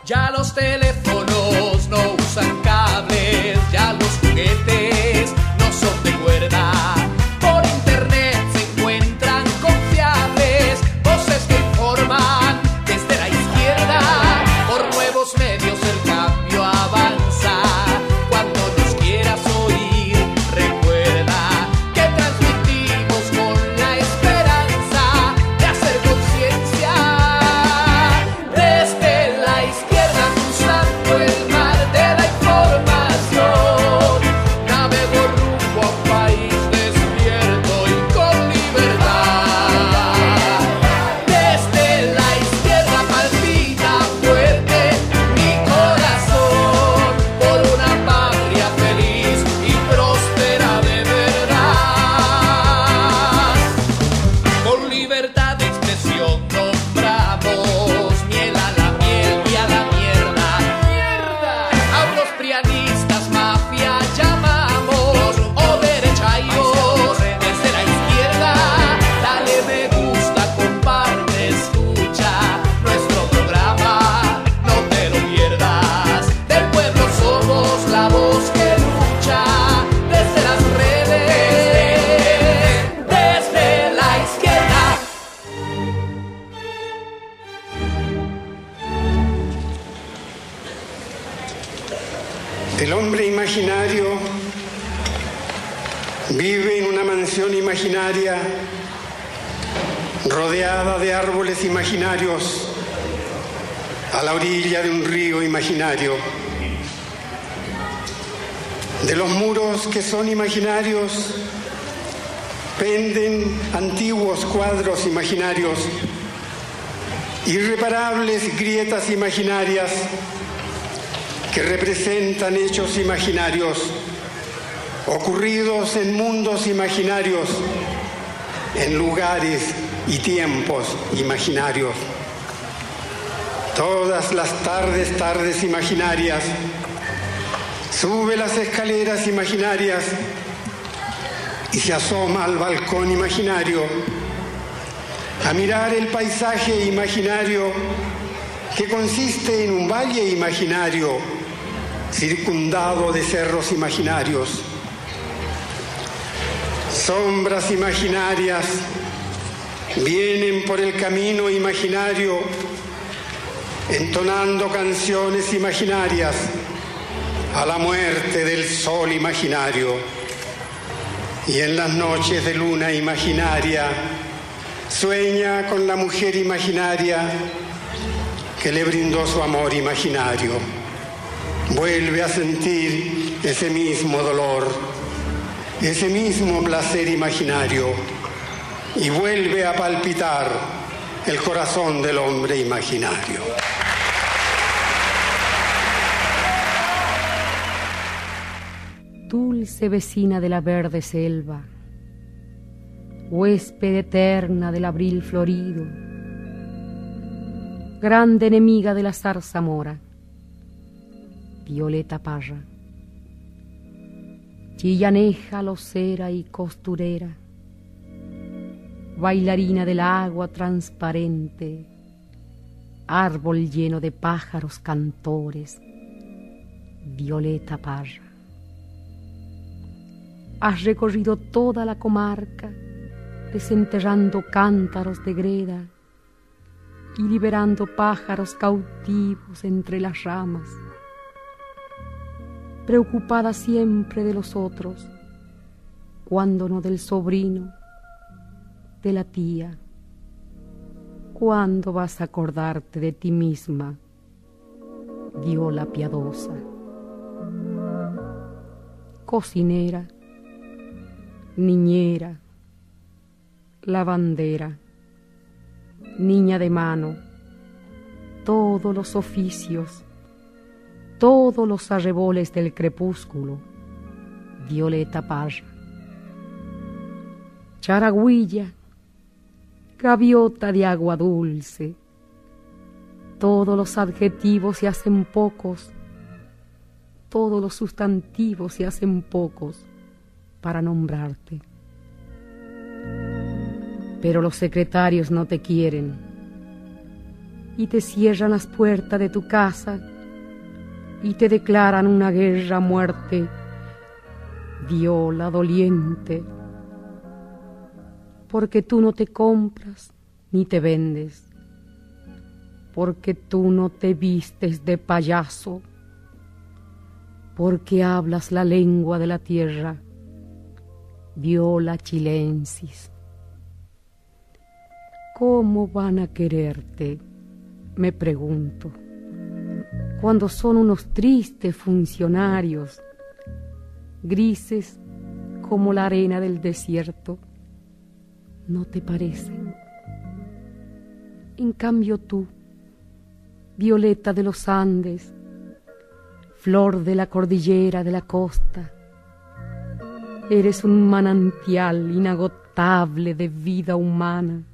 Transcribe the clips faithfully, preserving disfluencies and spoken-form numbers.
Ya los teléfonos no usan cables, ya los juguetes no son de cuerda. Por internet se encuentran confiables voces que informan desde la izquierda. Por nuevos medios el cambio avanza. Cuando nos quieras oír, recuerda que transmitimos con la esperanza de hacer conciencia. Desde la izquierda cruzando el mar de la información, navego rumbo a un país despierto y con libertad. Desde la izquierda palpita fuerte mi corazón por una patria feliz y próspera de verdad. Con libertad de expresión nombramos miel a la miel y a la mierda. ¡Mierda! A unos prianistas mafia llamamos o derechairos desde la izquierda. Dale me gusta, comparte, escucha nuestro programa, no te lo pierdas. Del pueblo somos la voz que lucha desde las redes, desde la izquierda. El hombre imaginario vive en una mansión imaginaria rodeada de árboles imaginarios a la orilla de un río imaginario. De los muros que son imaginarios penden antiguos cuadros imaginarios, irreparables grietas imaginarias que representan hechos imaginarios ocurridos en mundos imaginarios, en lugares y tiempos imaginarios. Todas las tardes, tardes imaginarias, sube las escaleras imaginarias y se asoma al balcón imaginario a mirar el paisaje imaginario que consiste en un valle imaginario circundado de cerros imaginarios. Sombras imaginarias vienen por el camino imaginario entonando canciones imaginarias a la muerte del sol imaginario. Y en las noches de luna imaginaria sueña con la mujer imaginaria que le brindó su amor imaginario. Vuelve a sentir ese mismo dolor, ese mismo placer imaginario, y vuelve a palpitar el corazón del hombre imaginario. Dulce vecina de la verde selva, huésped eterna del abril florido, grande enemiga de la zarzamora, Violeta Parra, chillaneja, locera y costurera, bailarina del agua transparente, árbol lleno de pájaros cantores, Violeta Parra. Has recorrido toda la comarca, desenterrando cántaros de greda y liberando pájaros cautivos entre las ramas, preocupada siempre de los otros, cuando no del sobrino, de la tía. ¿Cuándo vas a acordarte de ti misma, Viola piadosa? Cocinera, niñera, lavandera, niña de mano, todos los oficios, todos los arreboles del crepúsculo, Violeta Parra. Charagüilla, gaviota de agua dulce, todos los adjetivos se hacen pocos, todos los sustantivos se hacen pocos para nombrarte. Pero los secretarios no te quieren, y te cierran las puertas de tu casa y te declaran una guerra a muerte, viola doliente, porque tú no te compras ni te vendes, porque tú no te vistes de payaso, porque hablas la lengua de la tierra, viola chilensis. ¿Cómo van a quererte?, me pregunto, cuando son unos tristes funcionarios, grises como la arena del desierto. ¿No te parece? En cambio tú, violeta de los Andes, flor de la cordillera de la costa, eres un manantial inagotable de vida humana.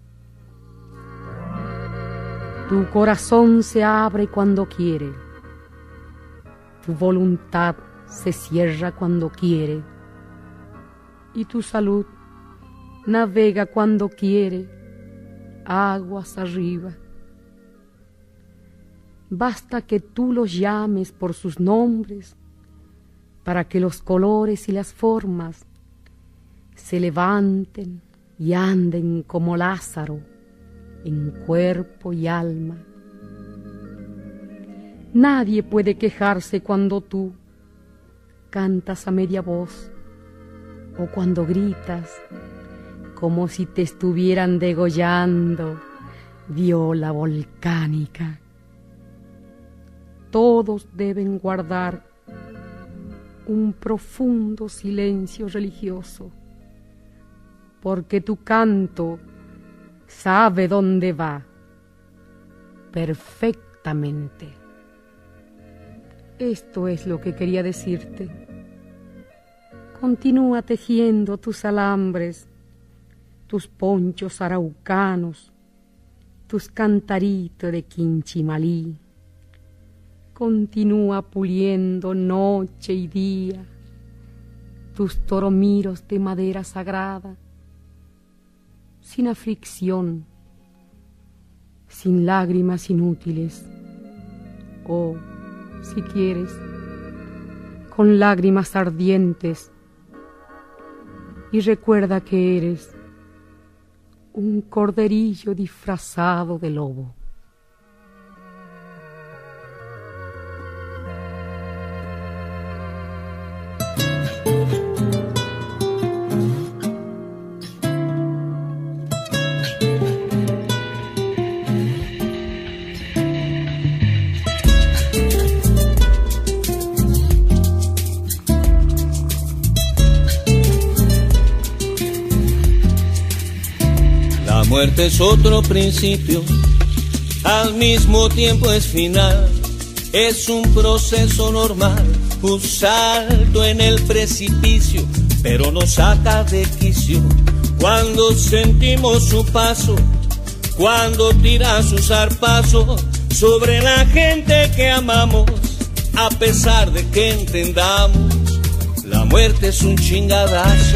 Tu corazón se abre cuando quiere, tu voluntad se cierra cuando quiere, y tu salud navega cuando quiere, aguas arriba. Basta que tú los llames por sus nombres para que los colores y las formas se levanten y anden como Lázaro en cuerpo y alma. Nadie puede quejarse cuando tú cantas a media voz o cuando gritas como si te estuvieran degollando, viola volcánica. Todos deben guardar un profundo silencio religioso, porque tu canto sabe dónde va perfectamente. Esto es lo que quería decirte. Continúa tejiendo tus alambres, tus ponchos araucanos, tus cantaritos de Quinchimalí. Continúa puliendo noche y día tus toromiros de madera sagrada, sin aflicción, sin lágrimas inútiles, o, si quieres, con lágrimas ardientes. Y recuerda que eres un corderillo disfrazado de lobo. La muerte es otro principio, al mismo tiempo es final. Es un proceso normal, un salto en el precipicio, pero nos saca de quicio cuando sentimos su paso, cuando tira su zarpazo sobre la gente que amamos. A pesar de que entendamos, la muerte es un chingadazo.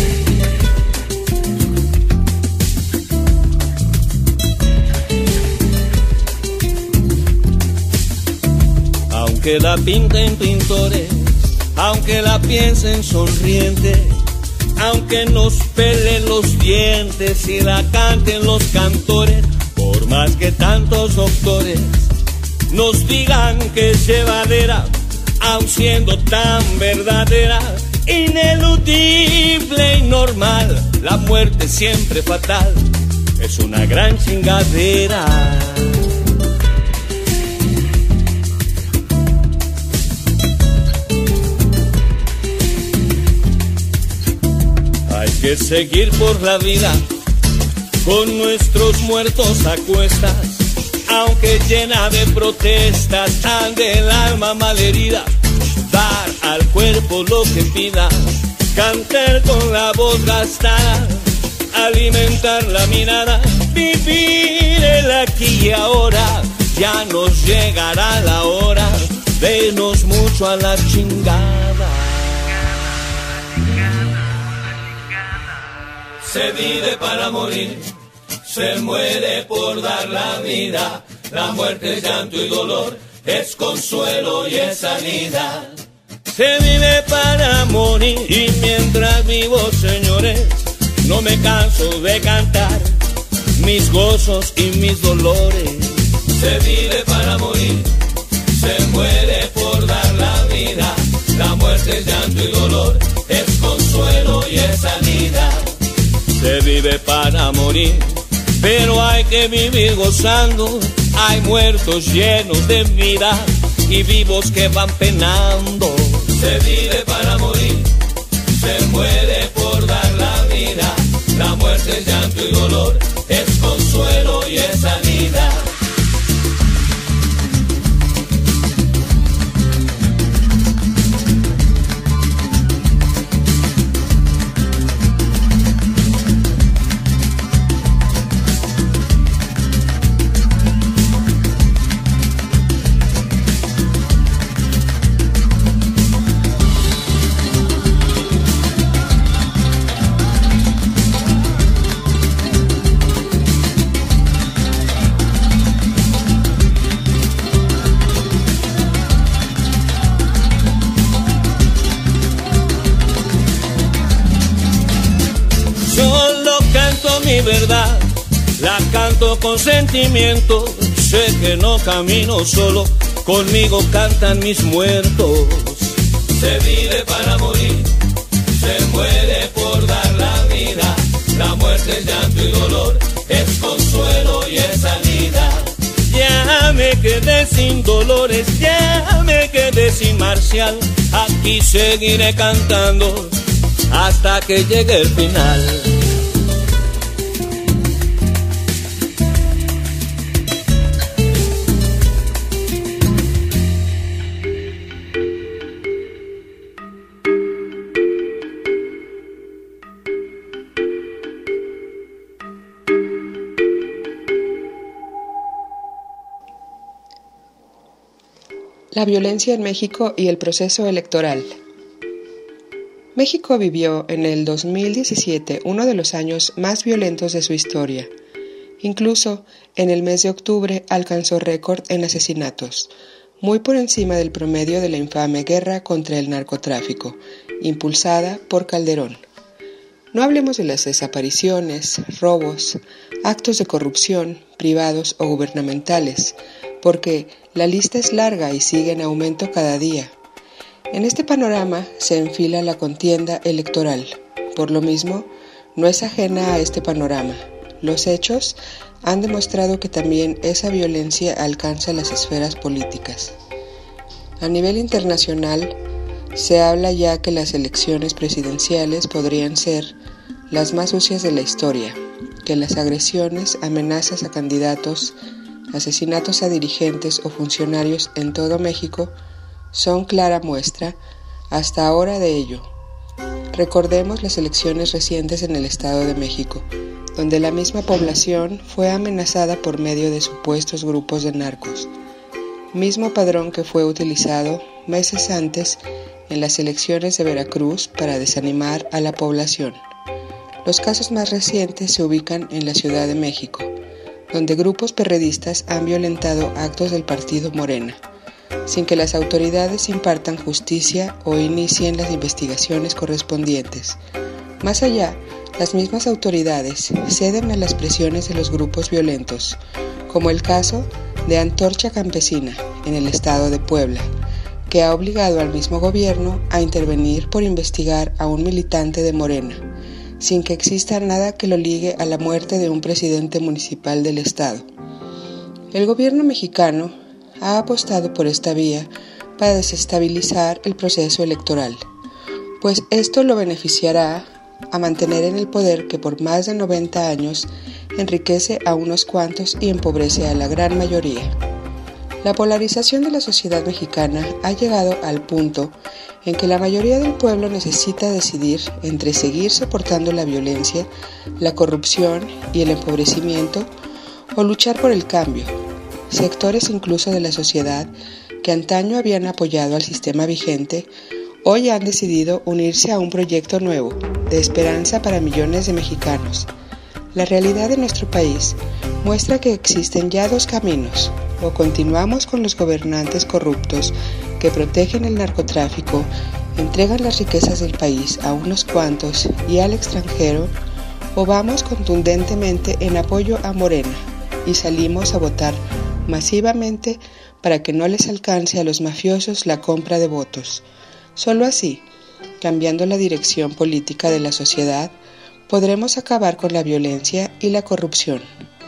Aunque la pinten pintores, aunque la piensen sonriente, aunque nos pelen los dientes y la canten los cantores, por más que tantos doctores nos digan que es llevadera, aun siendo tan verdadera, ineludible y normal, la muerte siempre fatal, es una gran chingadera. Hay que seguir por la vida con nuestros muertos a cuestas, aunque llena de protestas ande el alma malherida. Dar al cuerpo lo que pida, cantar con la voz gastada, alimentar la mirada, vivir el aquí y ahora. Ya nos llegará la hora de irnos mucho a la chingada. Se vive para morir, se muere por dar la vida. La muerte es llanto y dolor, es consuelo y es sanidad. Se vive para morir y mientras vivo, señores, no me canso de cantar mis gozos y mis dolores. Se vive para morir, se muere por dar la vida. La muerte es llanto y dolor, es consuelo y es sanidad. Se vive para morir, pero hay que vivir gozando. Hay muertos llenos de vida y vivos que van penando. Se vive para morir, se muere por dar la vida. La muerte es llanto y dolor, es consuelo y es sanidad. Mi verdad, la canto con sentimiento, sé que no camino solo, conmigo cantan mis muertos. Se vive para morir, se muere por dar la vida. La muerte es llanto y dolor, es consuelo y es sanidad. Ya me quedé sin Dolores, ya me quedé sin Marcial. Aquí seguiré cantando hasta que llegue el final. La violencia en México y el proceso electoral. México vivió en el dos mil diecisiete uno de los años más violentos de su historia. Incluso en el mes de octubre alcanzó récord en asesinatos, muy por encima del promedio de la infame guerra contra el narcotráfico, impulsada por Calderón. No hablemos de las desapariciones, robos, actos de corrupción, privados o gubernamentales, porque la lista es larga y sigue en aumento cada día. En este panorama se enfila la contienda electoral. Por lo mismo, no es ajena a este panorama. Los hechos han demostrado que también esa violencia alcanza las esferas políticas. A nivel internacional, se habla ya que las elecciones presidenciales podrían ser las más sucias de la historia, que las agresiones, amenazas a candidatos, asesinatos a dirigentes o funcionarios en todo México son clara muestra hasta ahora de ello. Recordemos las elecciones recientes en el Estado de México, donde la misma población fue amenazada por medio de supuestos grupos de narcos, mismo padrón que fue utilizado meses antes en las elecciones de Veracruz para desanimar a la población. Los casos más recientes se ubican en la Ciudad de México, donde grupos perredistas han violentado actos del partido Morena, sin que las autoridades impartan justicia o inicien las investigaciones correspondientes. Más allá, las mismas autoridades ceden a las presiones de los grupos violentos, como el caso de Antorcha Campesina, en el estado de Puebla, que ha obligado al mismo gobierno a intervenir por investigar a un militante de Morena, sin que exista nada que lo ligue a la muerte de un presidente municipal del estado. El gobierno mexicano ha apostado por esta vía para desestabilizar el proceso electoral, pues esto lo beneficiará a mantener en el poder que por más de noventa años enriquece a unos cuantos y empobrece a la gran mayoría. La polarización de la sociedad mexicana ha llegado al punto en que la mayoría del pueblo necesita decidir entre seguir soportando la violencia, la corrupción y el empobrecimiento o luchar por el cambio. Sectores incluso de la sociedad que antaño habían apoyado al sistema vigente, hoy han decidido unirse a un proyecto nuevo, de esperanza para millones de mexicanos. La realidad de nuestro país muestra que existen ya dos caminos: o continuamos con los gobernantes corruptos que protegen el narcotráfico, entregan las riquezas del país a unos cuantos y al extranjero, o vamos contundentemente en apoyo a Morena y salimos a votar masivamente para que no les alcance a los mafiosos la compra de votos. Solo así, cambiando la dirección política de la sociedad, podremos acabar con la violencia y la corrupción.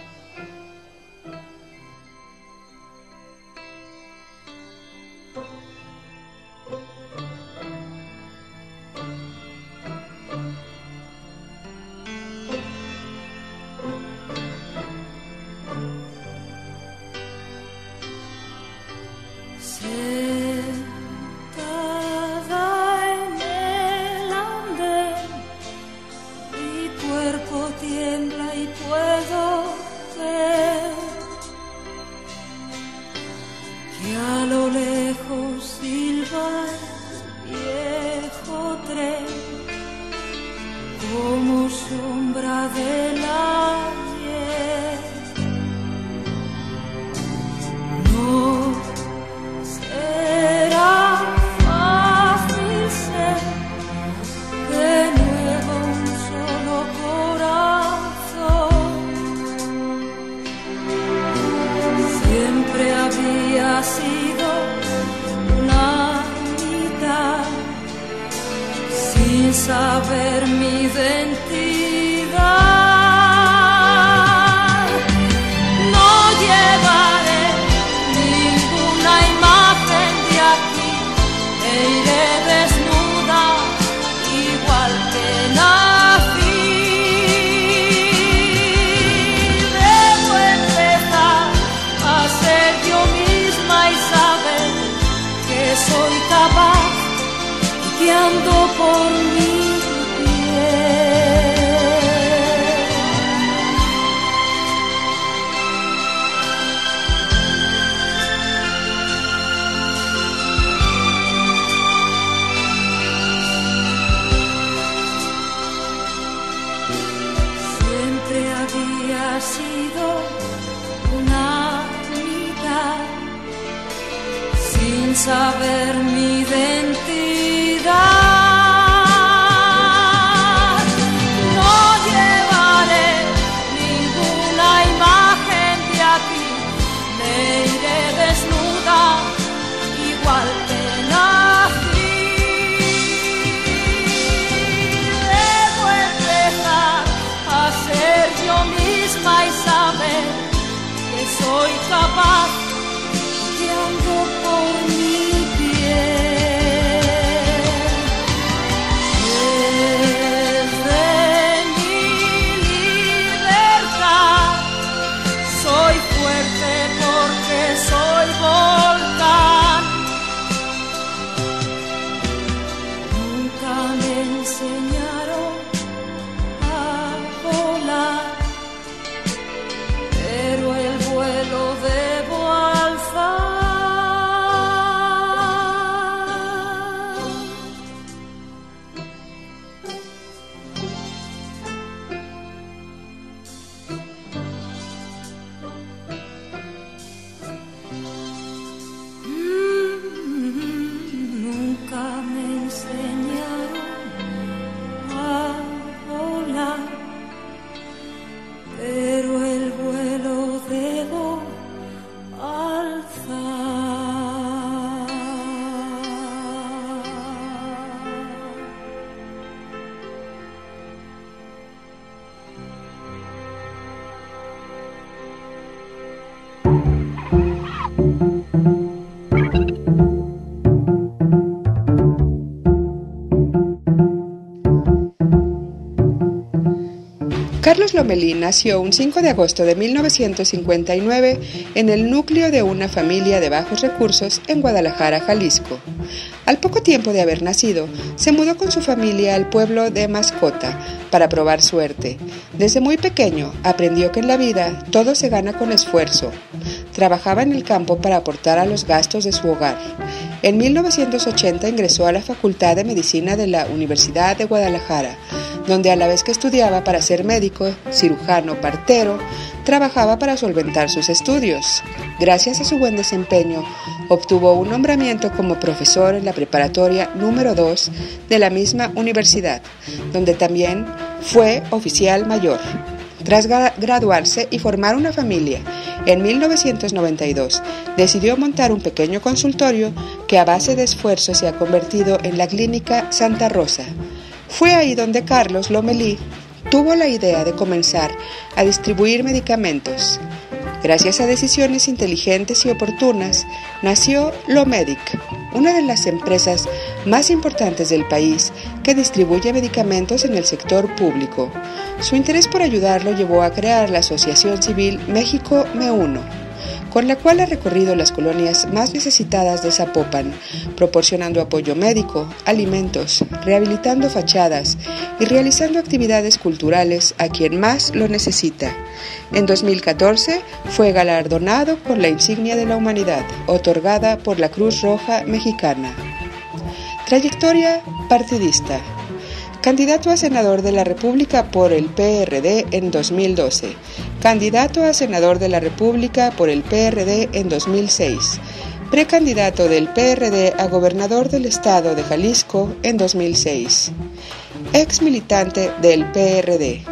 Saber mi identidad, no llevaré ninguna imagen de aquí, e iré desnuda igual que nací. Debo empezar a ser yo misma y saber que soy capaz y que ando por mí. Sido una mitad sin saber mi identidad. No llevaré ninguna imagen de aquí, me iré desnuda igual que nací. Debo empezar a ser yo misma y saber que soy capaz, que ando por mi piel. Desde mi libertad soy fuerte porque soy volcán. Nunca me enseñaron a volar, pero el vuelo debo alzar. Nunca me enseñaron a volar, pero el vuelo debo alzar. Carlos Lomelí nació un cinco de agosto de mil novecientos cincuenta y nueve en el núcleo de una familia de bajos recursos en Guadalajara, Jalisco. Al poco tiempo de haber nacido, se mudó con su familia al pueblo de Mascota para probar suerte. Desde muy pequeño aprendió que en la vida todo se gana con esfuerzo. Trabajaba en el campo para aportar a los gastos de su hogar. En mil novecientos ochenta ingresó a la Facultad de Medicina de la Universidad de Guadalajara, donde a la vez que estudiaba para ser médico, cirujano, partero, trabajaba para solventar sus estudios. Gracias a su buen desempeño, obtuvo un nombramiento como profesor en la preparatoria número dos de la misma universidad, donde también fue oficial mayor. Tras graduarse y formar una familia, en mil novecientos noventa y dos decidió montar un pequeño consultorio que a base de esfuerzo se ha convertido en la Clínica Santa Rosa. Fue ahí donde Carlos Lomelí tuvo la idea de comenzar a distribuir medicamentos. Gracias a decisiones inteligentes y oportunas, nació Lomedic, una de las empresas más importantes del país que distribuye medicamentos en el sector público. Su interés por ayudar lo llevó a crear la Asociación Civil México Me Uno, con la cual ha recorrido las colonias más necesitadas de Zapopan, proporcionando apoyo médico, alimentos, rehabilitando fachadas y realizando actividades culturales a quien más lo necesita. En dos mil catorce fue galardonado con la Insignia de la Humanidad, otorgada por la Cruz Roja Mexicana. Trayectoria partidista. Candidato a senador de la República por el P R D en dos mil doce. Candidato a senador de la República por el P R D en dos mil seis. Precandidato del P R D a gobernador del estado de Jalisco en dos mil seis. Ex militante del P R D.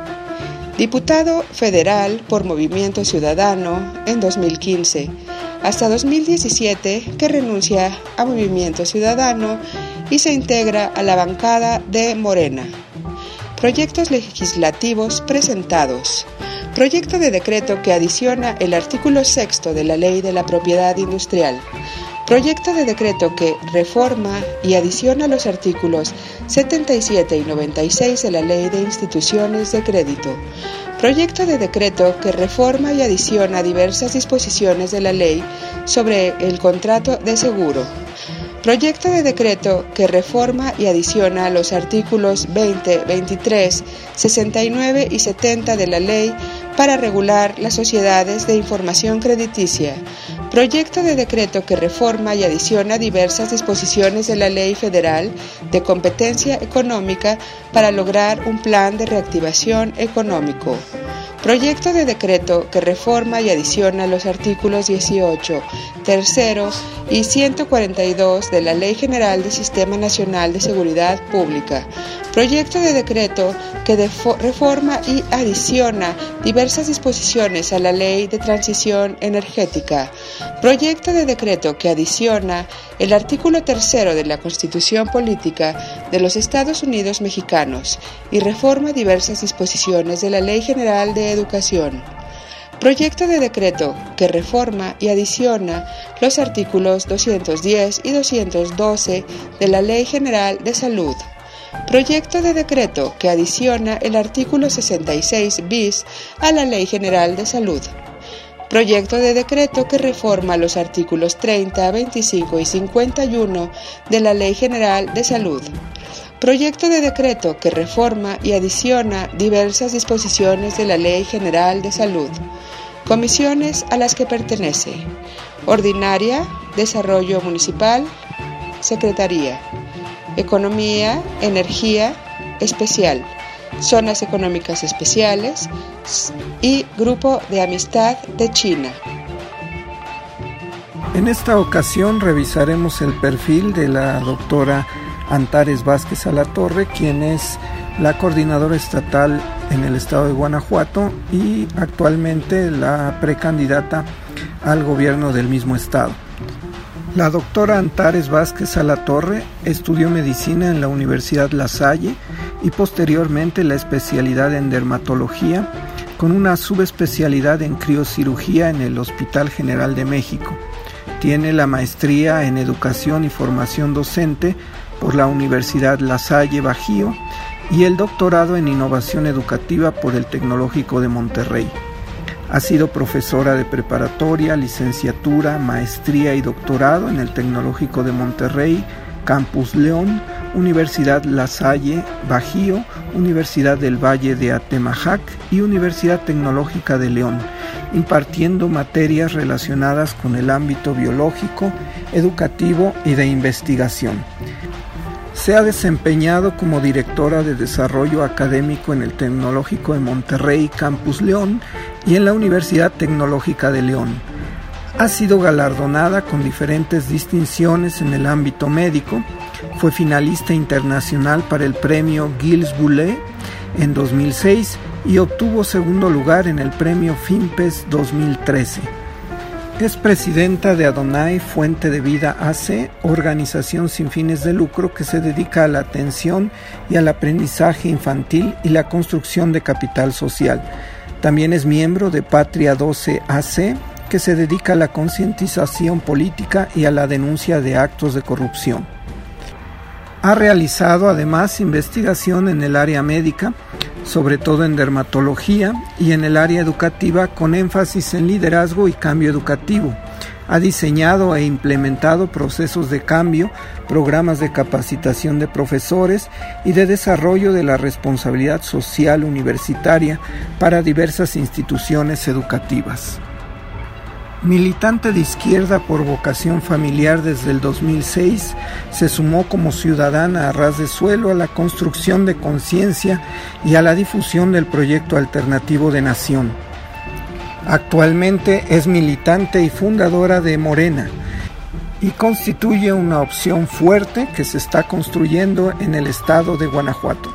Diputado federal por Movimiento Ciudadano en dos mil quince. Hasta dos mil diecisiete que renuncia a Movimiento Ciudadano y se integra a la bancada de Morena. Proyectos legislativos presentados. Proyecto de decreto que adiciona el artículo sexto de la Ley de la Propiedad Industrial. Proyecto de decreto que reforma y adiciona los artículos setenta y siete y noventa y seis de la Ley de Instituciones de Crédito. Proyecto de decreto que reforma y adiciona diversas disposiciones de la Ley sobre el contrato de seguro. Proyecto de decreto que reforma y adiciona los artículos veinte, veintitrés, sesenta y nueve y setenta de la Ley para regular las sociedades de información crediticia. Proyecto de decreto que reforma y adiciona diversas disposiciones de la Ley Federal de Competencia Económica para lograr un plan de reactivación económico. Proyecto de decreto que reforma y adiciona los artículos dieciocho, tercero y ciento cuarenta y dos de la Ley General del Sistema Nacional de Seguridad Pública. Proyecto de decreto que defo- reforma y adiciona diversas disposiciones a la Ley de Transición Energética. Proyecto de decreto que adiciona el artículo tercero de la Constitución Política de los Estados Unidos Mexicanos y reforma diversas disposiciones de la Ley General de Educación. Proyecto de decreto que reforma y adiciona los artículos doscientos diez y doscientos doce de la Ley General de Salud. Proyecto de decreto que adiciona el artículo sesenta y seis bis a la Ley General de Salud. Proyecto de decreto que reforma los artículos treinta, veinticinco y cincuenta y uno de la Ley General de Salud. Proyecto de decreto que reforma y adiciona diversas disposiciones de la Ley General de Salud. Comisiones a las que pertenece: Ordinaria, Desarrollo Municipal, Secretaría, Economía, Energía, Especial, Zonas Económicas Especiales y Grupo de Amistad de China. En esta ocasión revisaremos el perfil de la doctora Antares Vázquez Alatorre, quien es la coordinadora estatal en el estado de Guanajuato y actualmente la precandidata al gobierno del mismo estado. La doctora Antares Vázquez Alatorre estudió medicina en la Universidad La Salle y posteriormente la especialidad en dermatología con una subespecialidad en criocirugía en el Hospital General de México. Tiene la maestría en educación y formación docente por la Universidad La Salle Bajío y el doctorado en innovación educativa por el Tecnológico de Monterrey. Ha sido profesora de preparatoria, licenciatura, maestría y doctorado en el Tecnológico de Monterrey, Campus León, Universidad La Salle Bajío, Universidad del Valle de Atemajac y Universidad Tecnológica de León, impartiendo materias relacionadas con el ámbito biológico, educativo y de investigación. Se ha desempeñado como directora de Desarrollo Académico en el Tecnológico de Monterrey, Campus León, y en la Universidad Tecnológica de León. Ha sido galardonada con diferentes distinciones en el ámbito médico. Fue finalista internacional para el premio Gilles Boulet en dos mil seis y obtuvo segundo lugar en el premio FIMPES dos mil trece. Es presidenta de Adonai Fuente de Vida A C, organización sin fines de lucro que se dedica a la atención y al aprendizaje infantil y la construcción de capital social. También es miembro de Patria doce A C, que se dedica a la concientización política y a la denuncia de actos de corrupción. Ha realizado además investigación en el área médica, sobre todo en dermatología, y en el área educativa con énfasis en liderazgo y cambio educativo. Ha diseñado e implementado procesos de cambio, programas de capacitación de profesores y de desarrollo de la responsabilidad social universitaria para diversas instituciones educativas. Militante de izquierda por vocación familiar desde el dos mil seis, se sumó como ciudadana a ras de suelo a la construcción de conciencia y a la difusión del proyecto alternativo de nación. Actualmente es militante y fundadora de Morena y constituye una opción fuerte que se está construyendo en el estado de Guanajuato.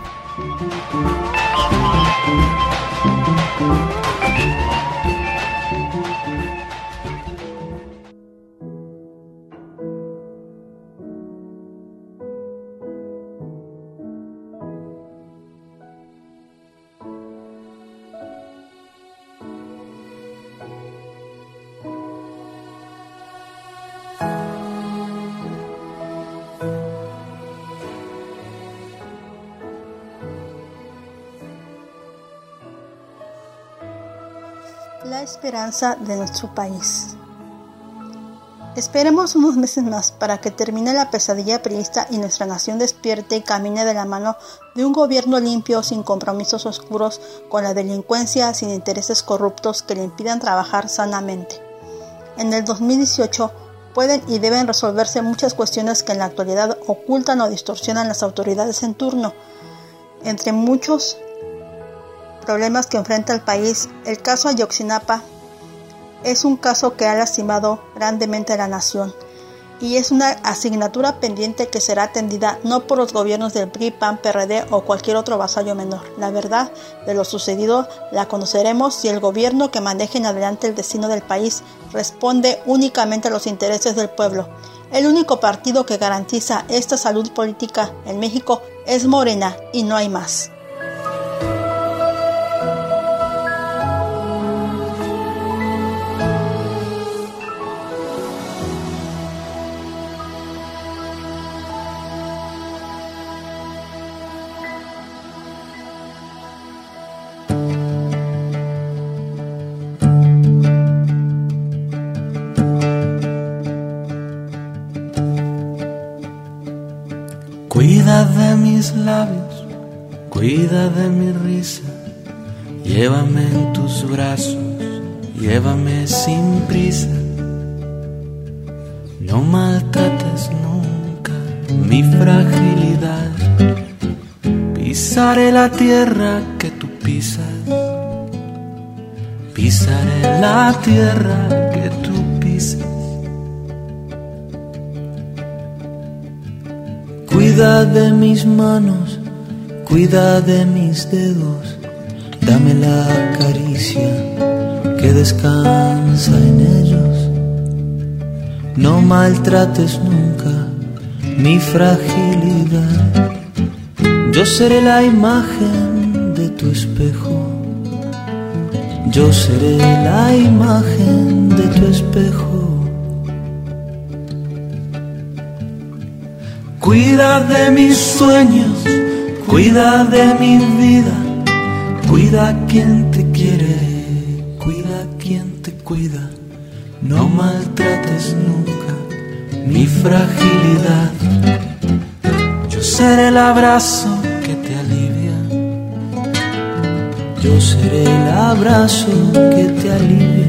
La esperanza de nuestro país. Esperemos unos meses más para que termine la pesadilla priista y nuestra nación despierte y camine de la mano de un gobierno limpio, sin compromisos oscuros con la delincuencia, sin intereses corruptos que le impidan trabajar sanamente. En el dos mil dieciocho pueden y deben resolverse muchas cuestiones que en la actualidad ocultan o distorsionan las autoridades en turno. Entre muchos problemas que enfrenta el país, el caso Ayotzinapa es un caso que ha lastimado grandemente a la nación y es una asignatura pendiente que será atendida no por los gobiernos del P R I, P A N, P R D o cualquier otro vasallo menor. La verdad de lo sucedido la conoceremos si el gobierno que maneje en adelante el destino del país responde únicamente a los intereses del pueblo. El único partido que garantiza esta salud política en México es Morena y no hay más. Cuida de mis labios, cuida de mi risa, llévame en tus brazos, llévame sin prisa. No maltrates nunca mi fragilidad, pisaré la tierra que tú pisas, pisaré la tierra que tú pisas. Cuida de mis manos, cuida de mis dedos, dame la caricia que descansa en ellos. No maltrates nunca mi fragilidad, yo seré la imagen de tu espejo, yo seré la imagen de tu espejo. Cuida de mis sueños, cuida de mi vida, cuida a quien te quiere, cuida a quien te cuida. No maltrates nunca mi fragilidad, yo seré el abrazo que te alivia, yo seré el abrazo que te alivia.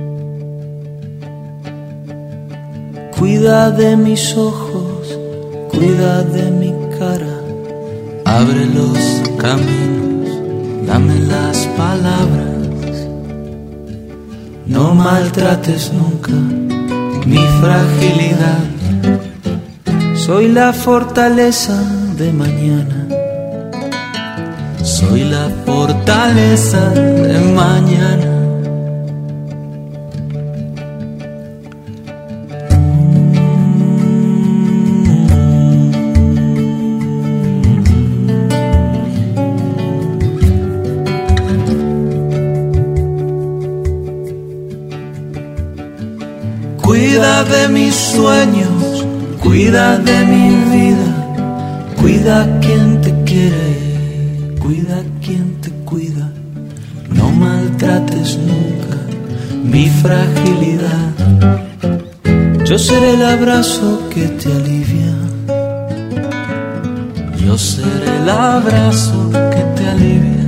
Cuida de mis ojos, cuida de mi cara, abre los caminos, dame las palabras. No maltrates nunca mi fragilidad. Soy la fortaleza de mañana. Soy la fortaleza de mañana. Cuida de mis sueños, cuida de mi vida, cuida a quien te quiere, cuida a quien te cuida. No maltrates nunca mi fragilidad. Yo seré el abrazo que te alivia. Yo seré el abrazo que te alivia.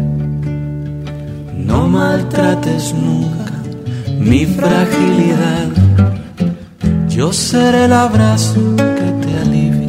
No maltrates nunca mi fragilidad. Yo seré el abrazo que te alivia.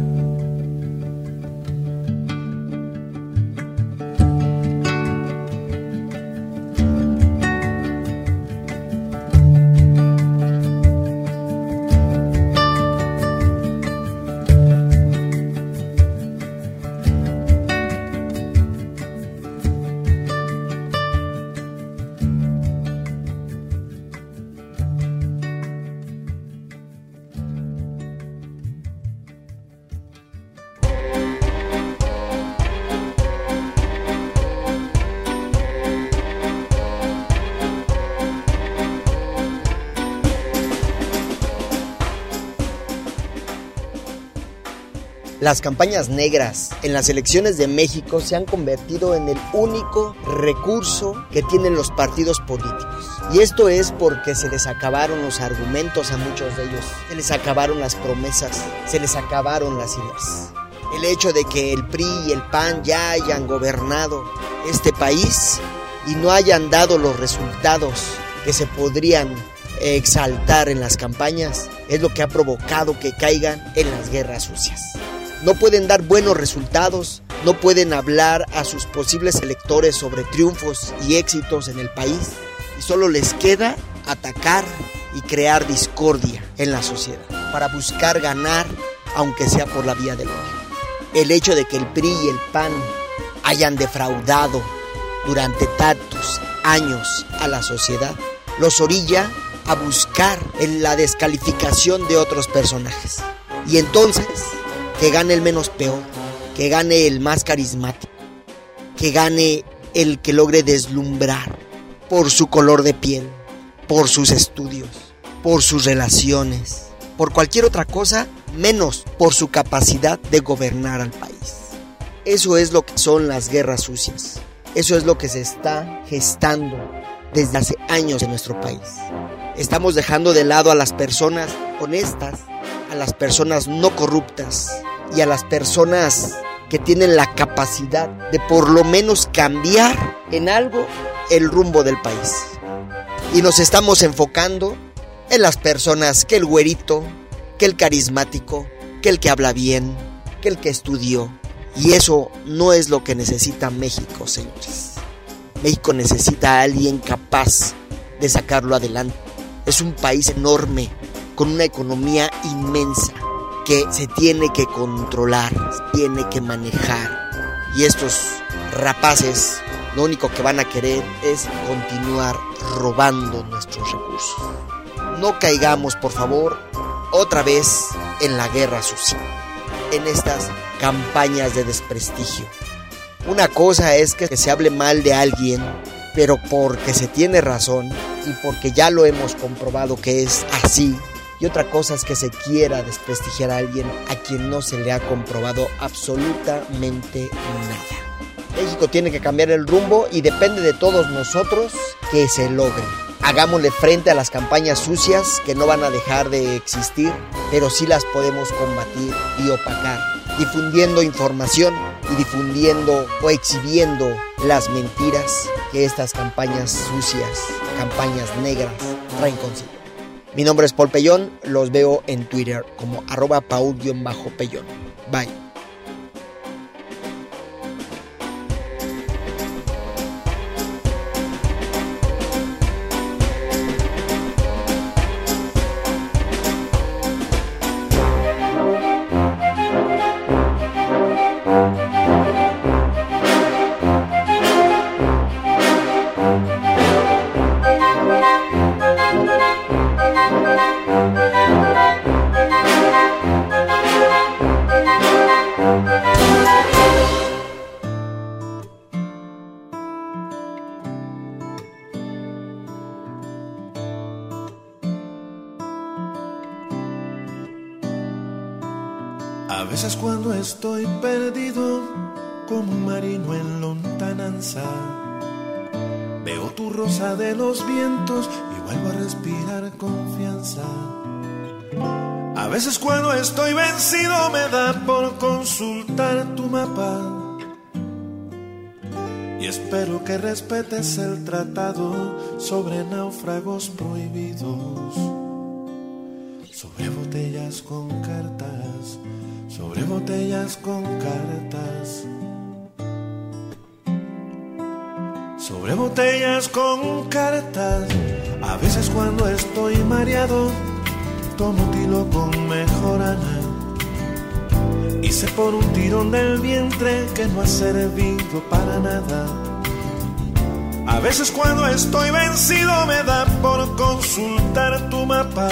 Las campañas negras en las elecciones de México se han convertido en el único recurso que tienen los partidos políticos. Y esto es porque se les acabaron los argumentos a muchos de ellos, se les acabaron las promesas, se les acabaron las ideas. El hecho de que el P R I y el P A N ya hayan gobernado este país y no hayan dado los resultados que se podrían exaltar en las campañas es lo que ha provocado que caigan en las guerras sucias. No pueden dar buenos resultados, no pueden hablar a sus posibles electores sobre triunfos y éxitos en el país y solo les queda atacar y crear discordia en la sociedad para buscar ganar, aunque sea por la vía del odio. El hecho de que el P R I y el P A N hayan defraudado durante tantos años a la sociedad los orilla a buscar en la descalificación de otros personajes. Y entonces que gane el menos peor, que gane el más carismático, que gane el que logre deslumbrar por su color de piel, por sus estudios, por sus relaciones, por cualquier otra cosa, menos por su capacidad de gobernar al país. Eso es lo que son las guerras sucias. Eso es lo que se está gestando desde hace años en nuestro país. Estamos dejando de lado a las personas honestas, a las personas no corruptas y a las personas que tienen la capacidad de por lo menos cambiar en algo el rumbo del país. Y nos estamos enfocando en las personas que el güerito, que el carismático, que el que habla bien, que el que estudió. Y eso no es lo que necesita México, señores. México necesita a alguien capaz de sacarlo adelante. Es un país enorme, con una economía inmensa, que se tiene que controlar, se tiene que manejar. Y estos rapaces lo único que van a querer es continuar robando nuestros recursos. No caigamos, por favor, otra vez en la guerra sucia, en estas campañas de desprestigio. Una cosa es que se hable mal de alguien, pero porque se tiene razón y porque ya lo hemos comprobado que es así. Y otra cosa es que se quiera desprestigiar a alguien a quien no se le ha comprobado absolutamente nada. México tiene que cambiar el rumbo y depende de todos nosotros que se logre. Hagámosle frente a las campañas sucias que no van a dejar de existir, pero sí las podemos combatir y opacar, difundiendo información y difundiendo o exhibiendo las mentiras que estas campañas sucias, campañas negras, traen consigo. Mi nombre es Paul Pellón, los veo en Twitter como arroba paul-pellón. Bye. A veces cuando estoy perdido como un marino en lontananza, veo tu rosa de los vientos y vuelvo a respirar confianza. A veces cuando estoy vencido me da por consultar tu mapa y espero que respetes el tratado sobre náufragos prohibidos, sobre botellas con cartas, sobre botellas con cartas, sobre botellas con cartas. A veces cuando estoy mareado tomo tilo con mejorana y sé por un tirón del vientre que no ha servido para nada. A veces cuando estoy vencido me da por consultar tu mapa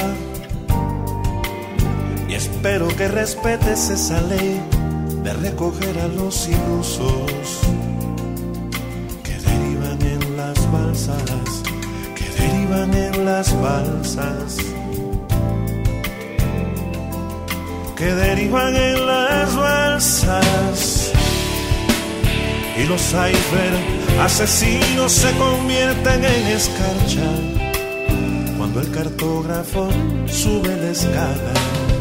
y espero que respetes esa ley de recoger a los ilusos que derivan en las balsas, que derivan en las balsas, que derivan en las balsas. Y los cypher asesinos se convierten en escarcha cuando el cartógrafo sube la escala.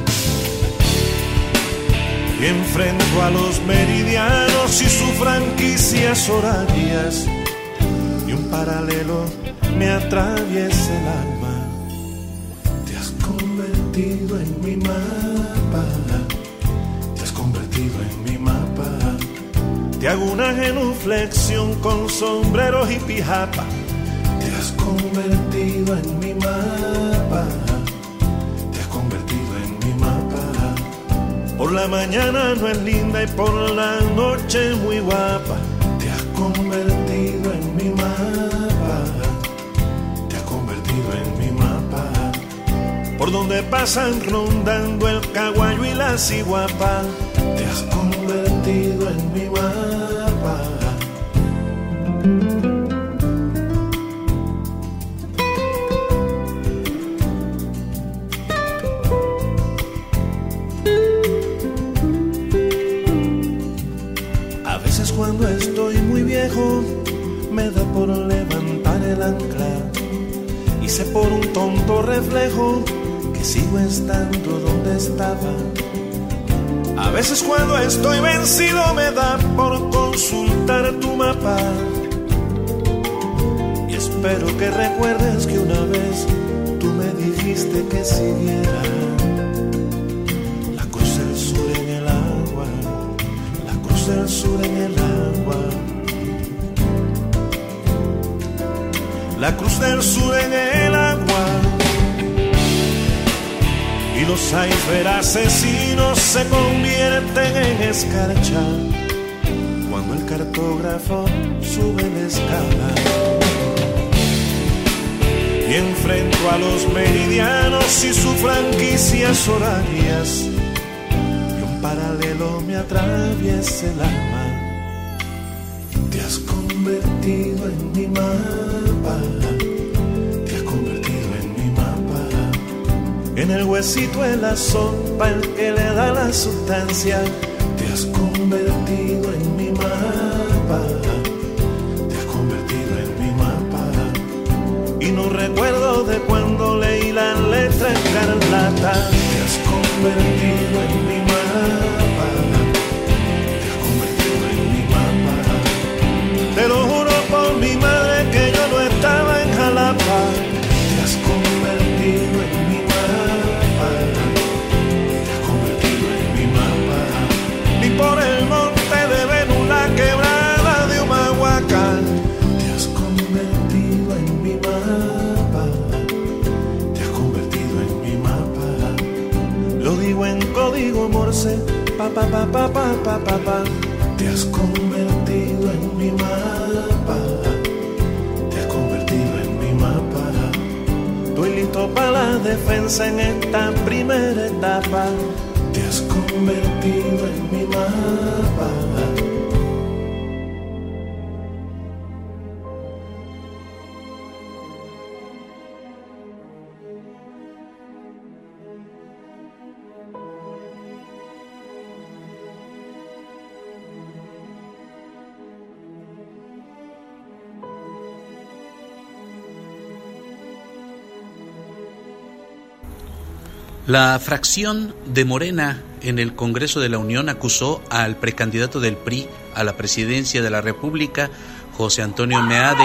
Y enfrento a los meridianos y sus franquicias horarias, y un paralelo me atraviesa el alma. Te has convertido en mi mapa, te has convertido en mi mapa. Te hago una genuflexión con sombrero y pijapa. Te has convertido en mi mapa, te has convertido en mi mapa. Por la mañana no es linda y por la noche muy guapa. Te has convertido en mi mapa, te has convertido en mi mapa. Por donde pasan rondando el caguayo y la ciguapa. Te has convertido en mi mapa. A veces cuando estoy muy viejo me da por levantar el ancla y sé por un tonto reflejo que sigo estando donde estaba. A veces cuando estoy vencido me da por consultar tu mapa y espero que recuerdes que una vez tú me dijiste que siguiera la cruz del sur en el agua, la cruz del sur en el agua, la cruz del sur en el agua. Y los cypher asesinos se convierten en escarcha cuando el cartógrafo sube la escala. Y enfrento a los meridianos y sus franquicias horarias, y un paralelo me atraviesa el alma. Te has convertido en mi mapa, te has convertido en mi mapa. En el huesito de la sopa, el que le da la sustancia. Te has convertido en mi mapa, te has convertido en mi mapa. Y no recuerdo de cuando leí la letra escarlata. Te has convertido en mi mapa, te has convertido en mi mapa. Te lo juro por mi madre que yo no estaba en Jalapa. Te has convertido en mi digo en código Morse, pa pa pa pa pa pa pa pa. Te has convertido en mi mapa, te has convertido en mi mapa. Estoy listo para la defensa en esta primera etapa. Te has convertido en mi mapa. La fracción de Morena en el Congreso de la Unión acusó al precandidato del P R I a la presidencia de la República, José Antonio Meade,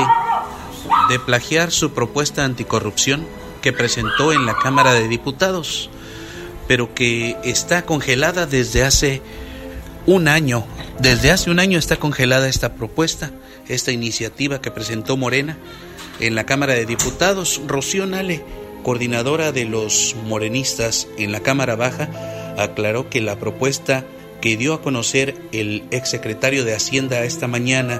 de plagiar su propuesta anticorrupción que presentó en la Cámara de Diputados, pero que está congelada desde hace un año. Desde hace un año está congelada esta propuesta, esta iniciativa que presentó Morena en la Cámara de Diputados. Rocío Nale, coordinadora de los morenistas en la Cámara Baja, aclaró que la propuesta que dio a conocer el exsecretario de Hacienda esta mañana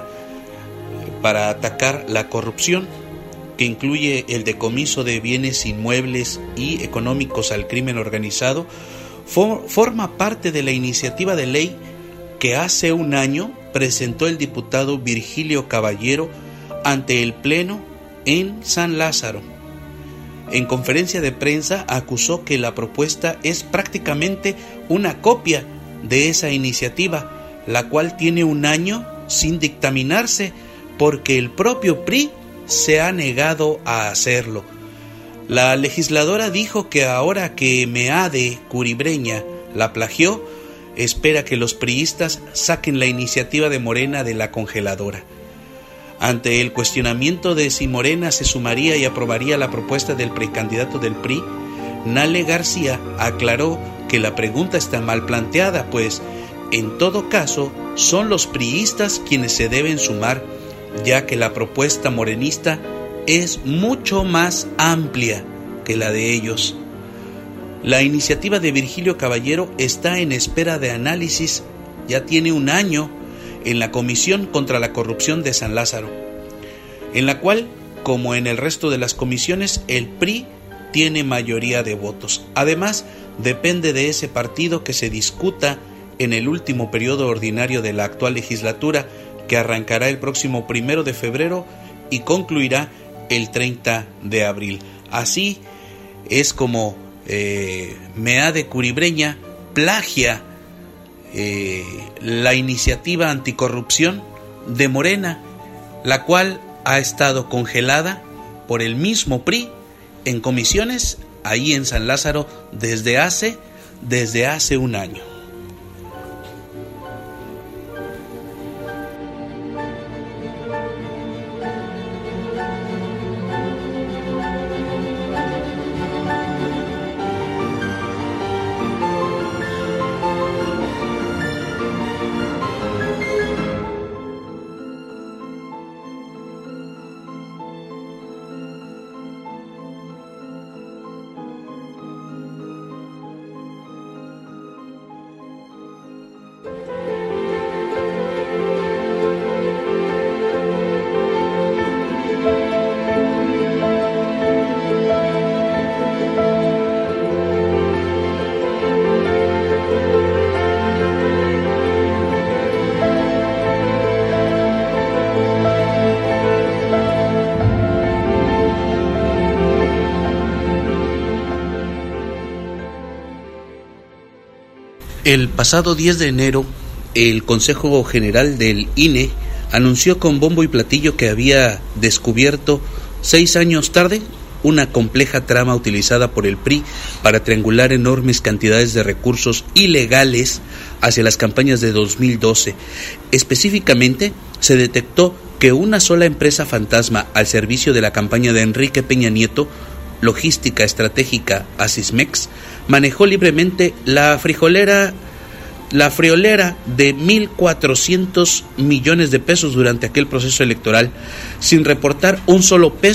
para atacar la corrupción, que incluye el decomiso de bienes inmuebles y económicos al crimen organizado, for, forma parte de la iniciativa de ley que hace un año presentó el diputado Virgilio Caballero ante el Pleno en San Lázaro. En conferencia de prensa acusó que la propuesta es prácticamente una copia de esa iniciativa, la cual tiene un año sin dictaminarse porque el propio P R I se ha negado a hacerlo. La legisladora dijo que ahora que Meade Curibreña la plagió, espera que los priistas saquen la iniciativa de Morena de la congeladora. Ante el cuestionamiento de si Morena se sumaría y aprobaría la propuesta del precandidato del P R I, Nale García aclaró que la pregunta está mal planteada, pues en todo caso son los priistas quienes se deben sumar, ya que la propuesta morenista es mucho más amplia que la de ellos. La iniciativa de Virgilio Caballero está en espera de análisis, ya tiene un año, en la Comisión contra la Corrupción de San Lázaro, en la cual, como en el resto de las comisiones, el P R I tiene mayoría de votos. Además, depende de ese partido que se discuta en el último periodo ordinario de la actual legislatura, que arrancará el próximo primero de febrero y concluirá el treinta de abril. Así es como eh, Meade Curibreña plagia Eh, la iniciativa anticorrupción de Morena, la cual ha estado congelada por el mismo P R I en comisiones ahí en San Lázaro desde hace, desde hace un año. El pasado diez de enero, el Consejo General del I N E anunció con bombo y platillo que había descubierto, seis años tarde, una compleja trama utilizada por el P R I para triangular enormes cantidades de recursos ilegales hacia las campañas de dos mil doce. Específicamente, se detectó que una sola empresa fantasma al servicio de la campaña de Enrique Peña Nieto, Logística Estratégica Asismex, manejó libremente la frijolera, la friolera de mil cuatrocientos millones de pesos durante aquel proceso electoral, sin reportar un solo peso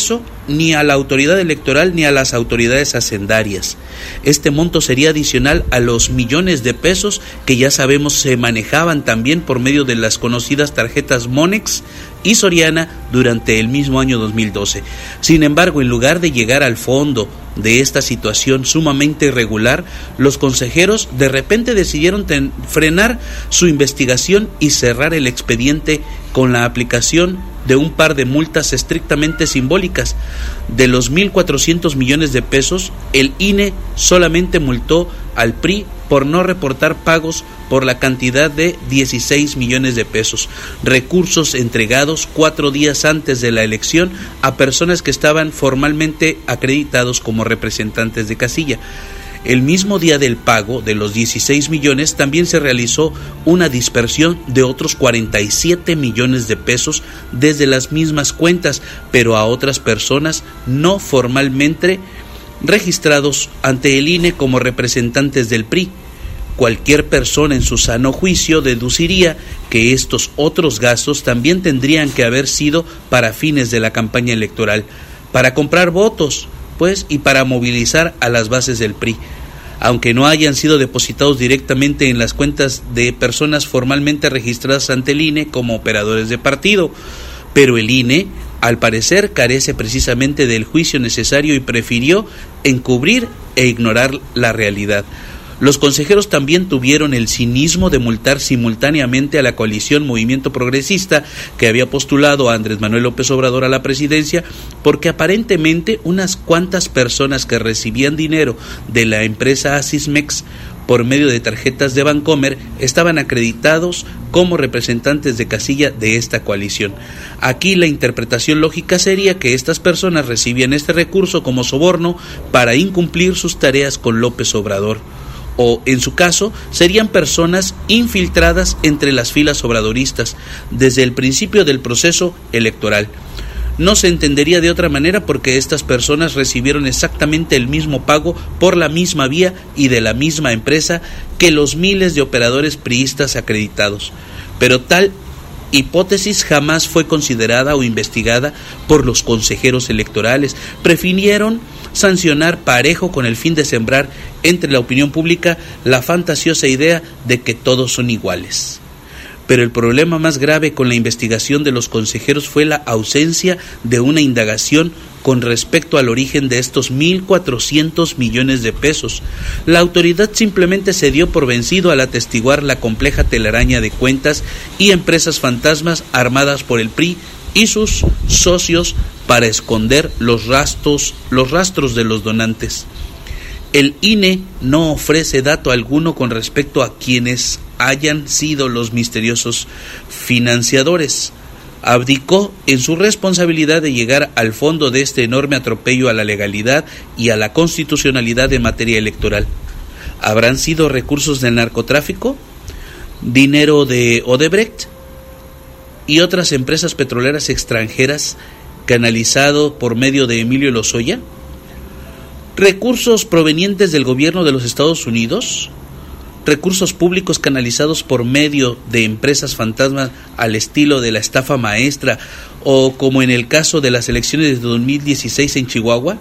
ni a la autoridad electoral ni a las autoridades hacendarias. Este monto sería adicional a los millones de pesos que ya sabemos se manejaban también por medio de las conocidas tarjetas Monex y Soriana durante el mismo año dos mil doce. Sin embargo, en lugar de llegar al fondo de esta situación sumamente irregular, los consejeros de repente decidieron ten- frenar su investigación y cerrar el expediente con la aplicación de un par de multas estrictamente simbólicas. De los mil cuatrocientos millones de pesos, el I N E solamente multó al P R I por no reportar pagos por la cantidad de dieciséis millones de pesos, recursos entregados cuatro días antes de la elección a personas que estaban formalmente acreditados como representantes de casilla. El mismo día del pago de los dieciséis millones también se realizó una dispersión de otros cuarenta y siete millones de pesos desde las mismas cuentas, pero a otras personas no formalmente registrados ante el I N E como representantes del P R I. Cualquier persona en su sano juicio deduciría que estos otros gastos también tendrían que haber sido para fines de la campaña electoral, para comprar votos, pues, y para movilizar a las bases del P R I, aunque no hayan sido depositados directamente en las cuentas de personas formalmente registradas ante el I N E como operadores de partido. Pero el I N E, al parecer, carece precisamente del juicio necesario y prefirió encubrir e ignorar la realidad. Los consejeros también tuvieron el cinismo de multar simultáneamente a la coalición Movimiento Progresista que había postulado a Andrés Manuel López Obrador a la presidencia, porque aparentemente unas cuantas personas que recibían dinero de la empresa Asismex por medio de tarjetas de Bancomer estaban acreditados como representantes de casilla de esta coalición. Aquí la interpretación lógica sería que estas personas recibían este recurso como soborno para incumplir sus tareas con López Obrador, o en su caso serían personas infiltradas entre las filas obradoristas desde el principio del proceso electoral. No se entendería de otra manera porque estas personas recibieron exactamente el mismo pago por la misma vía y de la misma empresa que los miles de operadores priistas acreditados. Pero tal hipótesis jamás fue considerada o investigada por los consejeros electorales. Prefirieron sancionar parejo con el fin de sembrar entre la opinión pública la fantasiosa idea de que todos son iguales. Pero el problema más grave con la investigación de los consejeros fue la ausencia de una indagación con respecto al origen de estos mil cuatrocientos millones de pesos. La autoridad simplemente se dio por vencido al atestiguar la compleja telaraña de cuentas y empresas fantasmas armadas por el P R I y sus socios para esconder los rastros, los rastros de los donantes. El I N E no ofrece dato alguno con respecto a quienes hayan sido los misteriosos financiadores. Abdicó en su responsabilidad de llegar al fondo de este enorme atropello a la legalidad y a la constitucionalidad en materia electoral. ¿Habrán sido recursos del narcotráfico? ¿Dinero de Odebrecht y otras empresas petroleras extranjeras canalizado por medio de Emilio Lozoya? ¿Recursos provenientes del gobierno de los Estados Unidos? ¿Recursos públicos canalizados por medio de empresas fantasmas al estilo de la estafa maestra o como en el caso de las elecciones de dos mil dieciséis en Chihuahua?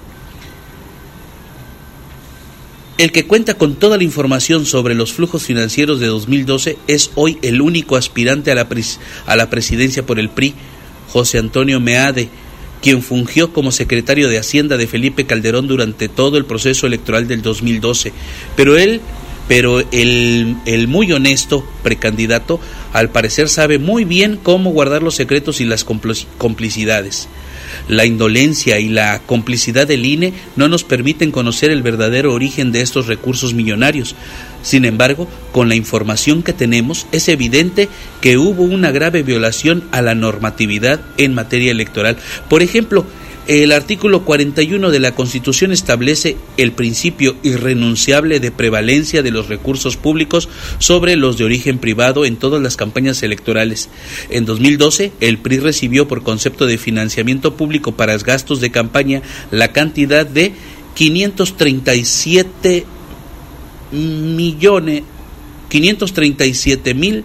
El que cuenta con toda la información sobre los flujos financieros de dos mil doce es hoy el único aspirante a la, pres- a la presidencia por el P R I, José Antonio Meade, quien fungió como secretario de Hacienda de Felipe Calderón durante todo el proceso electoral del dos mil doce. Pero él, pero el, el muy honesto precandidato, al parecer sabe muy bien cómo guardar los secretos y las complicidades. La indolencia y la complicidad del I N E no nos permiten conocer el verdadero origen de estos recursos millonarios. Sin embargo, con la información que tenemos, es evidente que hubo una grave violación a la normatividad en materia electoral. Por ejemplo, el artículo cuarenta y uno de la Constitución establece el principio irrenunciable de prevalencia de los recursos públicos sobre los de origen privado en todas las campañas electorales. En dos mil doce, el P R I recibió por concepto de financiamiento público para gastos de campaña la cantidad de quinientos treinta y siete millones, quinientos treinta y siete mil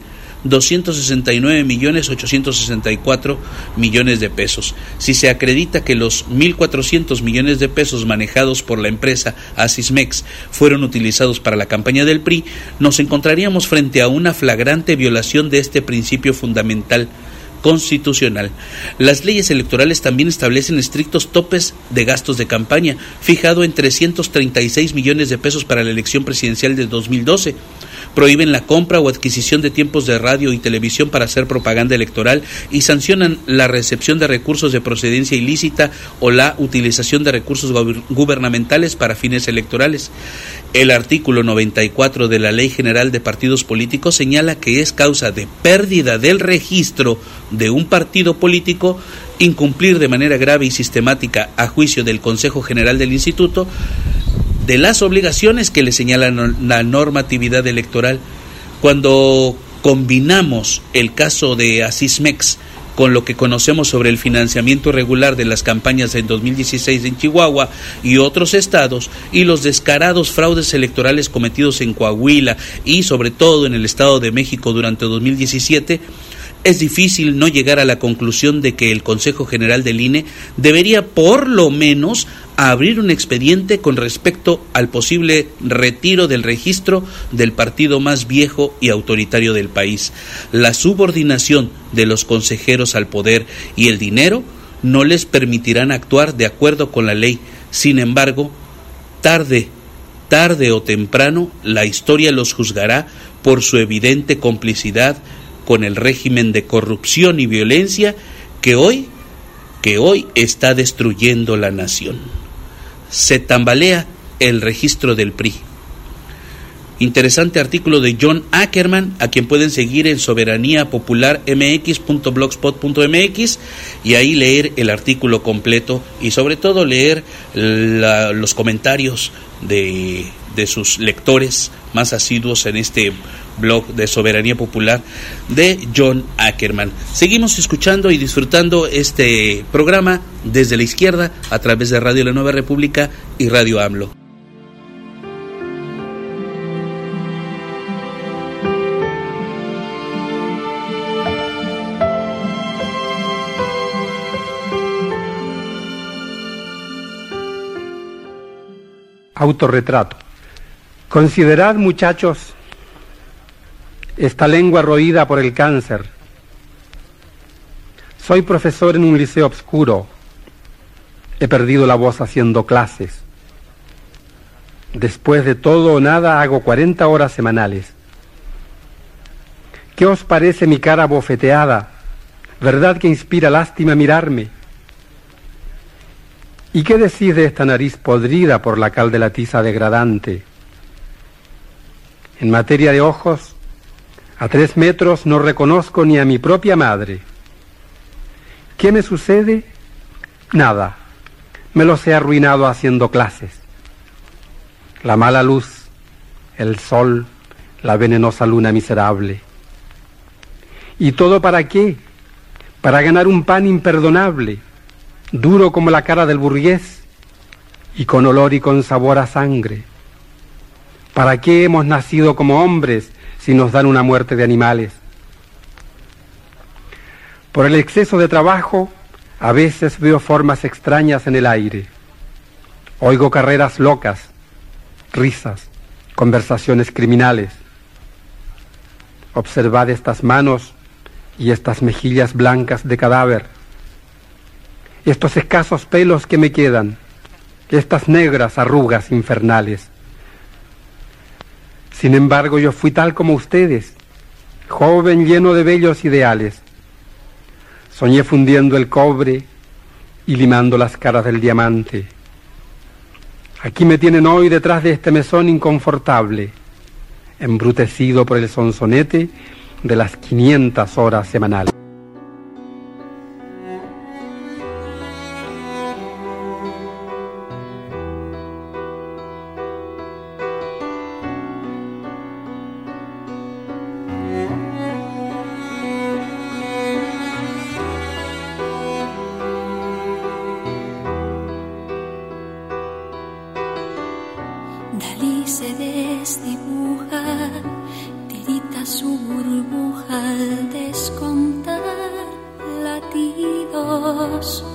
doscientos sesenta y nueve millones ochocientos sesenta y cuatro millones de pesos. Si se acredita que los mil cuatrocientos millones de pesos manejados por la empresa Asismex fueron utilizados para la campaña del P R I, nos encontraríamos frente a una flagrante violación de este principio fundamental constitucional. Las leyes electorales también establecen estrictos topes de gastos de campaña, fijado en trescientos treinta y seis millones de pesos para la elección presidencial de dos mil doce. Prohíben la compra o adquisición de tiempos de radio y televisión para hacer propaganda electoral y sancionan la recepción de recursos de procedencia ilícita o la utilización de recursos gubernamentales para fines electorales. El artículo noventa y cuatro de la Ley General de Partidos Políticos señala que es causa de pérdida del registro de un partido político incumplir de manera grave y sistemática, a juicio del Consejo General del Instituto, de las obligaciones que le señalan la normatividad electoral. Cuando combinamos el caso de Asismex con lo que conocemos sobre el financiamiento irregular de las campañas en dos mil dieciséis en Chihuahua y otros estados, y los descarados fraudes electorales cometidos en Coahuila y sobre todo en el Estado de México durante dos mil diecisiete, es difícil no llegar a la conclusión de que el Consejo General del I N E debería por lo menos abrir un expediente con respecto al posible retiro del registro del partido más viejo y autoritario del país. La subordinación de los consejeros al poder y el dinero no les permitirán actuar de acuerdo con la ley. Sin embargo, tarde, tarde o temprano, la historia los juzgará por su evidente complicidad con el régimen de corrupción y violencia que hoy, que hoy está destruyendo la nación. Se tambalea el registro del P R I. Interesante artículo de John Ackerman, a quien pueden seguir en soberanía popular m x punto blogspot punto m x, y ahí leer el artículo completo y sobre todo leer la, los comentarios de, de sus lectores más asiduos en este blog de Soberanía Popular de John Ackerman. Seguimos escuchando y disfrutando este programa desde la izquierda a través de Radio La Nueva República y Radio AMLO. Autorretrato. Considerad, muchachos, esta lengua roída por el cáncer. Soy profesor en un liceo obscuro. He perdido la voz haciendo clases. Después de todo o nada hago cuarenta horas semanales. ¿Qué os parece mi cara bofeteada? ¿Verdad que inspira lástima mirarme? ¿Y qué decís de esta nariz podrida por la cal de la tiza degradante? En materia de ojos, a tres metros no reconozco ni a mi propia madre. ¿Qué me sucede? Nada. Me los he arruinado haciendo clases. La mala luz, el sol, la venenosa luna miserable. ¿Y todo para qué? Para ganar un pan imperdonable, duro como la cara del burgués y con olor y con sabor a sangre. ¿Para qué hemos nacido como hombres si nos dan una muerte de animales? Por el exceso de trabajo, a veces veo formas extrañas en el aire. Oigo carreras locas, risas, conversaciones criminales. Observad estas manos y estas mejillas blancas de cadáver. Estos escasos pelos que me quedan, estas negras arrugas infernales. Sin embargo, yo fui tal como ustedes, joven lleno de bellos ideales. Soñé fundiendo el cobre y limando las caras del diamante. Aquí me tienen hoy detrás de este mesón inconfortable, embrutecido por el sonsonete de las quinientas horas semanales. Dalí se desdibuja, tirita su burbuja al descontar latidos.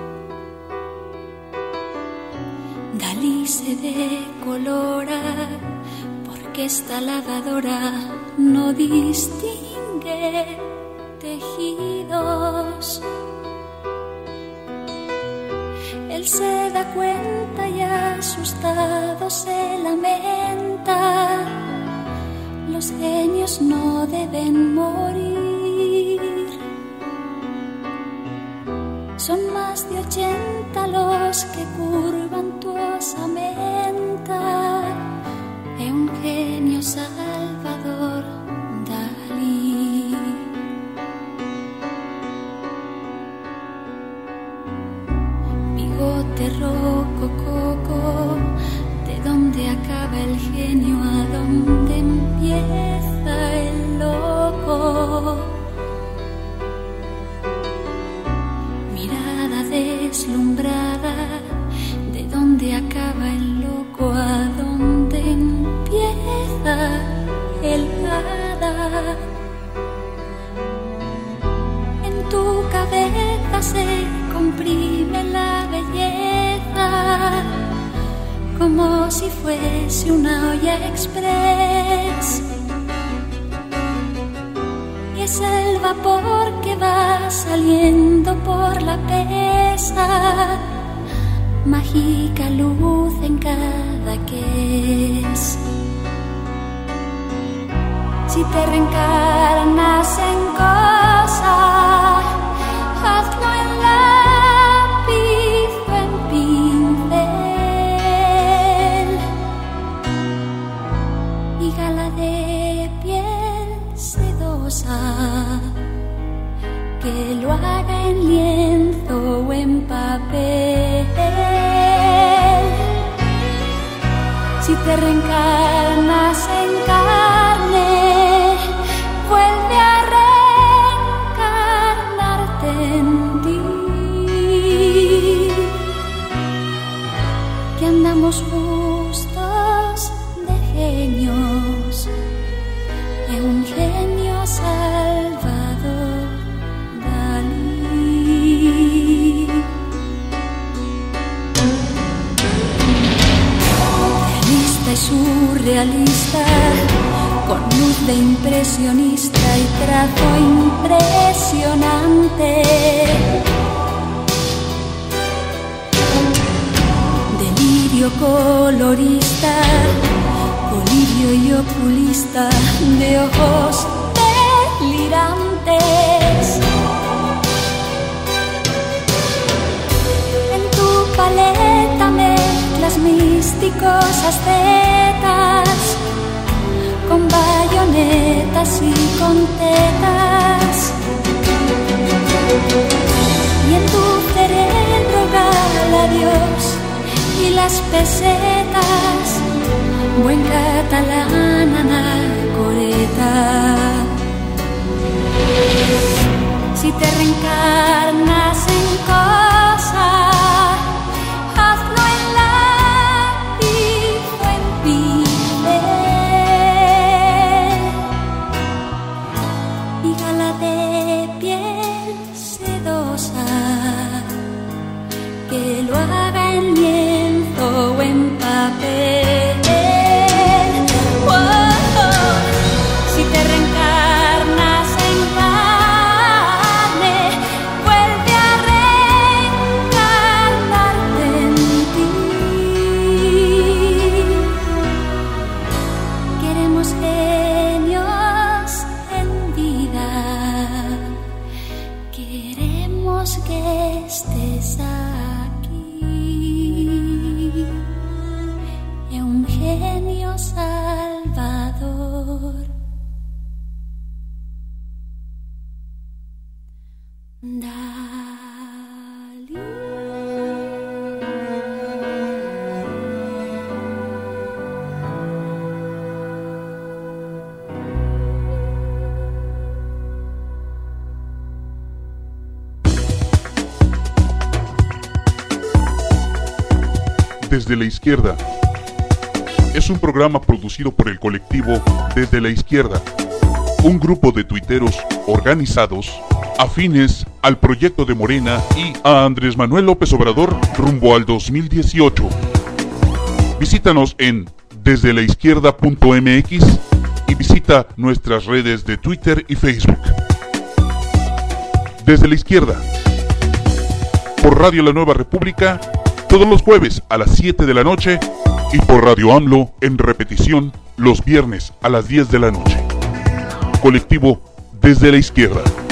Dalí se decolora porque esta lavadora no distingue tejidos. Él se da cuenta y asustado se lamenta. Los genios no deben morir. Son más de ochenta los que curvan tu osamenta. Es un genio Salvador Dalí. Bigote rocococo, ¿de dónde acaba el genio? ¿A dónde empieza el loco? Mirada deslumbrada, ¿de dónde acaba el loco? ¿A dónde empieza el hada? En tu cabeza se comprime la belleza, como si fuese una olla express. Y es el vapor que va saliendo por la pesa, mágica luz en cada que es. Si te reencarnas en cosa, hazlo en lápiz o en pincel, y gala de piel sedosa, que lo haga en lienzo o en papel. Si te reencarnas en carne, vuelve a reencarnarte en ti, que andamos justos de genios, de un genio Salvador Dalí. Realista y surrealista, con luz de impresionista y trazo impresionante. Delirio colorista, colirio y oculista, de ojos delirantes. En tu paleta mezclas místicos ascetas, con bayonetas y con tetas. Y en tu cerebro gala Dios y las pesetas, buen catalán anacoreta. Si te reencarnas en cosa, hazlo en lápiz o en pincel, y gala de piel sedosa, que lo haga en lienzo o en papel. Oh, oh. Si te reencarnas en carne, vuelve a reencarnarte en ti. Queremos genios en vida, queremos que estés aquí, es un genio Salvador Dalí. Desde la Izquierda es un programa producido por el colectivo Desde la Izquierda, un grupo de tuiteros organizados, afines al proyecto de Morena y a Andrés Manuel López Obrador rumbo al dos mil dieciocho. Visítanos en desde la izquierda punto m x y visita nuestras redes de Twitter y Facebook. Desde la Izquierda, por Radio La Nueva República, todos los jueves a las siete de la noche y por Radio AMLO en repetición los viernes a las diez de la noche. Colectivo Desde la Izquierda.